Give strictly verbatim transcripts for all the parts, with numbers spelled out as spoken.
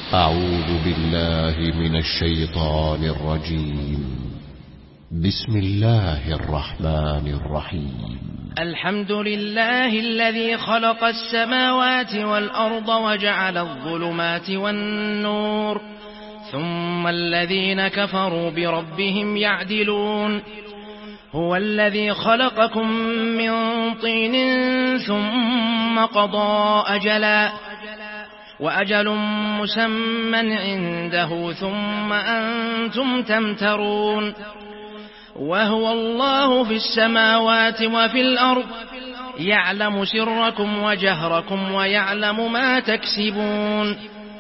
أعوذ بالله من الشيطان الرجيم. بسم الله الرحمن الرحيم. الحمد لله الذي خلق السماوات والأرض وجعل الظلمات والنور، ثم الذين كفروا بربهم يعدلون. هو الذي خلقكم من طين ثم قضى أجلا وأجل مسمى عنده ثم أنتم تمترون. وهو الله في السماوات وفي الأرض، يعلم سركم وجهركم ويعلم ما تكسبون.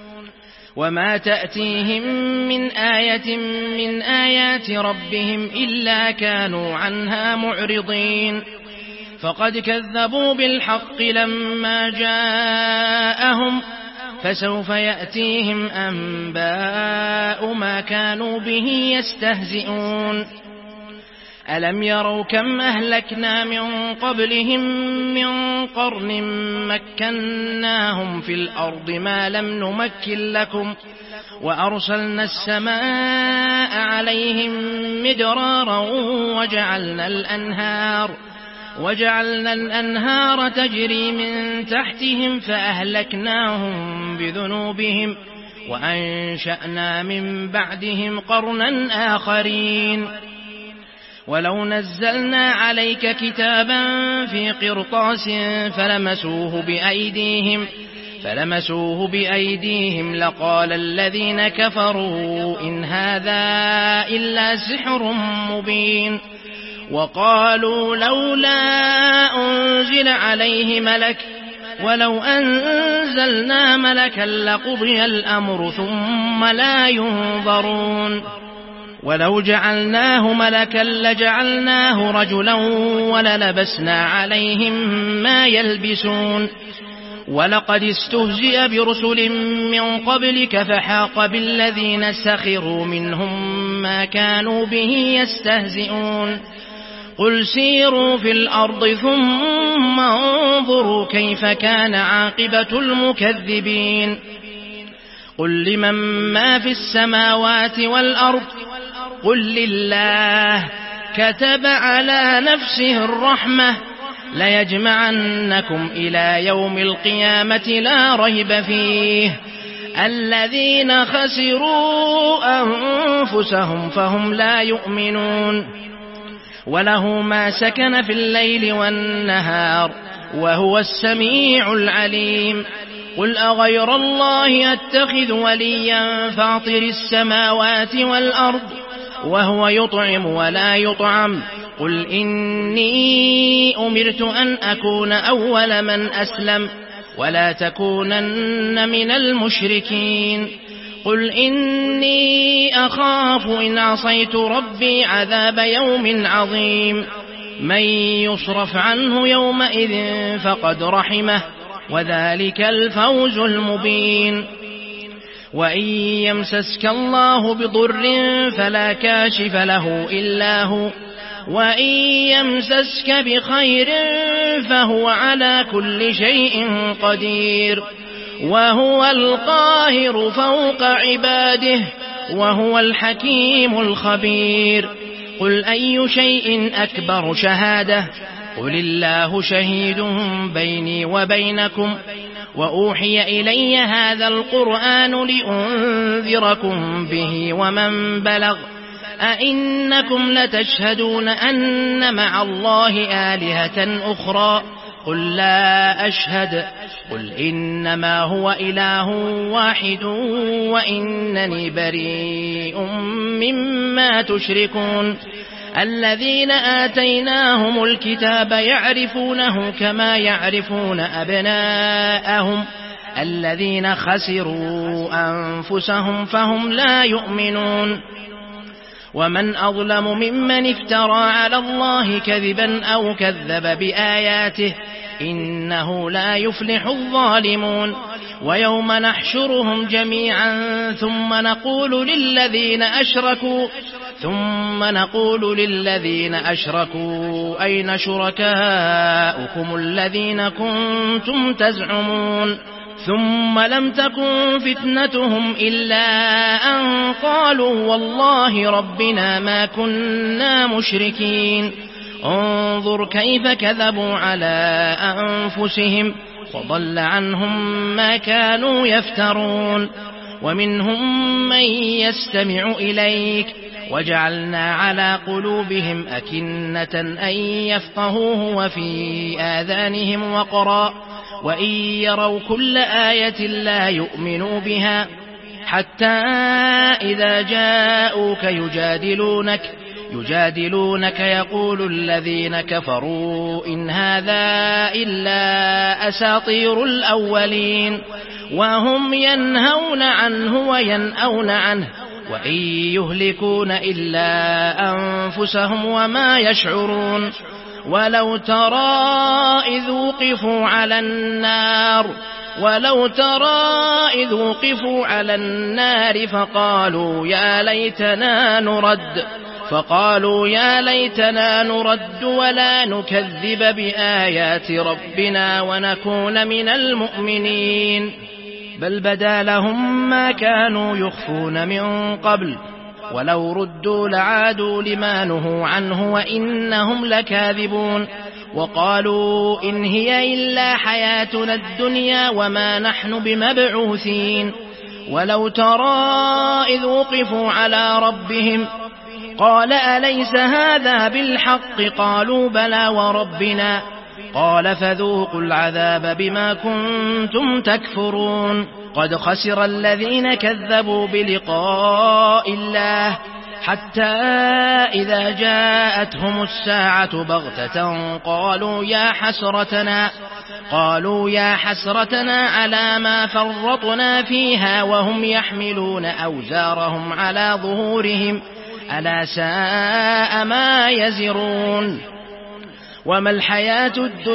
وما تأتيهم من آية من آيات ربهم إلا كانوا عنها معرضين. فقد كذبوا بالحق لما جاءهم، فسوف يأتيهم أنباء ما كانوا به يستهزئون. ألم يروا كم أهلكنا من قبلهم من قرن مكناهم في الأرض ما لم نمكن لكم، وأرسلنا السماء عليهم مدرارا وجعلنا الأنهار وجعلنا الأنهار تجري من تحتهم فأهلكناهم بذنوبهم وأنشأنا من بعدهم قرنا آخرين. ولو نزلنا عليك كتابا في قرطاس فلمسوه بأيديهم فلمسوه بأيديهم لقال الذين كفروا إن هذا إلا سحر مبين. وقالوا لولا أنزل عليه ملك ولو أنزلنا ملكا لقضي الأمر ثم لا ينظرون. ولو جعلناه ملكا لجعلناه رجلا وللبسنا عليهم ما يلبسون. ولقد استهزئ برسل من قبلك فحاق بالذين سخروا منهم ما كانوا به يستهزئون. قل سيروا في الأرض ثم انظروا كيف كان عاقبة المكذبين. قل لمن ما في السماوات والأرض قل لله كتب على نفسه الرحمة ليجمعنكم إلى يوم القيامة لا ريب فيه. الذين خسروا أنفسهم فهم لا يؤمنون. وله ما سكن في الليل والنهار وهو السميع العليم. قل أغير الله أتخذ وليا فاطر السماوات والأرض وهو يطعم ولا يطعم. قل إني أمرت أن أكون أول من أسلم ولا تكونن من المشركين. قل إني أخاف إن عصيت ربي عذاب يوم عظيم. من يصرف عنه يومئذ فقد رحمه وذلك الفوز المبين. وإن يمسسك الله بضر فلا كاشف له إلا هو، وإن يمسسك بخير فهو على كل شيء قدير. وهو القاهر فوق عباده وهو الحكيم الخبير. قل أي شيء أكبر شهادة قل الله شهيد بيني وبينكم وأوحي إلي هذا القرآن لأنذركم به ومن بلغ. أئنكم لتشهدون أن مع الله آلهة أخرى قل لا أشهد. قل إنما هو إله واحد وإنني بريء مما تشركون. الذين آتيناهم الكتاب يعرفونه كما يعرفون أبناءهم. الذين خسروا أنفسهم فهم لا يؤمنون. ومن أظلم ممن افترى على الله كذبا أو كذب بآياته إنه لا يفلح الظالمون. ويوم نحشرهم جميعا ثم نقول للذين أشركوا ثم نقول للذين أشركوا أين شركاؤكم الذين كنتم تزعمون ثم لم تكن فتنتهم إلا أن قالوا والله ربنا ما كنا مشركين انظر كيف كذبوا على أنفسهم وضل عنهم ما كانوا يفترون ومنهم من يستمع إليك وجعلنا على قلوبهم أكنة أن يفقهوه وفي آذانهم وقرا وإن يروا كل آية لا يؤمنوا بها حتى إذا جاءوك يجادلونك يجادلونك يقول الذين كفروا إن هذا إلا أساطير الأولين وهم ينهون عنه وينأون عنه وإن يهلكون إلا أنفسهم وما يشعرون ولو ترى إذ وقفوا على النار ولو ترى إذ وقفوا على النار فقالوا يا ليتنا نرد فقالوا يا ليتنا نرد ولا نكذب بآيات ربنا ونكون من المؤمنين بل بدا لهم ما كانوا يخفون من قبل ولو ردوا لعادوا لما نهوا عنه وإنهم لكاذبون وقالوا إن هي إلا حياتنا الدنيا وما نحن بمبعوثين ولو ترى إذ وقفوا على ربهم قال أليس هذا بالحق قالوا بلى وربنا قال فذوقوا العذاب بما كنتم تكفرون قد خسر الذين كذبوا بلقاء الله حتى إذا جاءتهم الساعة بغتة قالوا يا حسرتنا قالوا يا حسرتنا على ما فرطنا فيها وهم يحملون أوزارهم على ظهورهم ألا ساء ما يزرون وما الحياة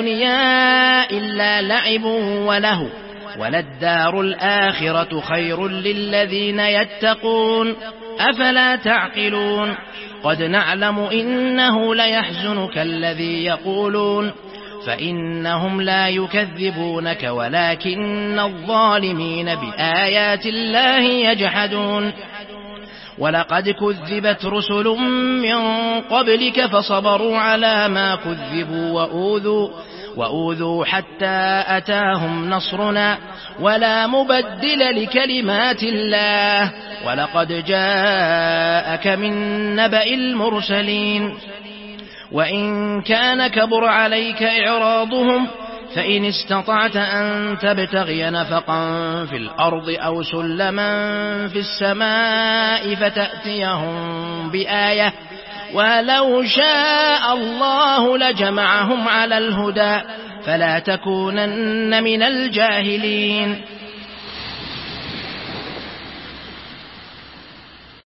الدنيا إلا لعب وله وللدار الآخرة خير للذين يتقون أفلا تعقلون قد نعلم إنه ليحزنك الذي يقولون فإنهم لا يكذبونك ولكن الظالمين بآيات الله يجحدون ولقد كذبت رسل من قبلك فصبروا على ما كذبوا وأوذوا وأوذوا حتى أتاهم نصرنا ولا مبدل لكلمات الله ولقد جاءك من نبأ المرسلين وإن كان كبر عليك إعراضهم فإن استطعت أن تبتغي نفقا في الأرض أو سلما في السماء فتأتيهم بآية ولو شاء الله لجمعهم على الهدى فلا تكونن من الجاهلين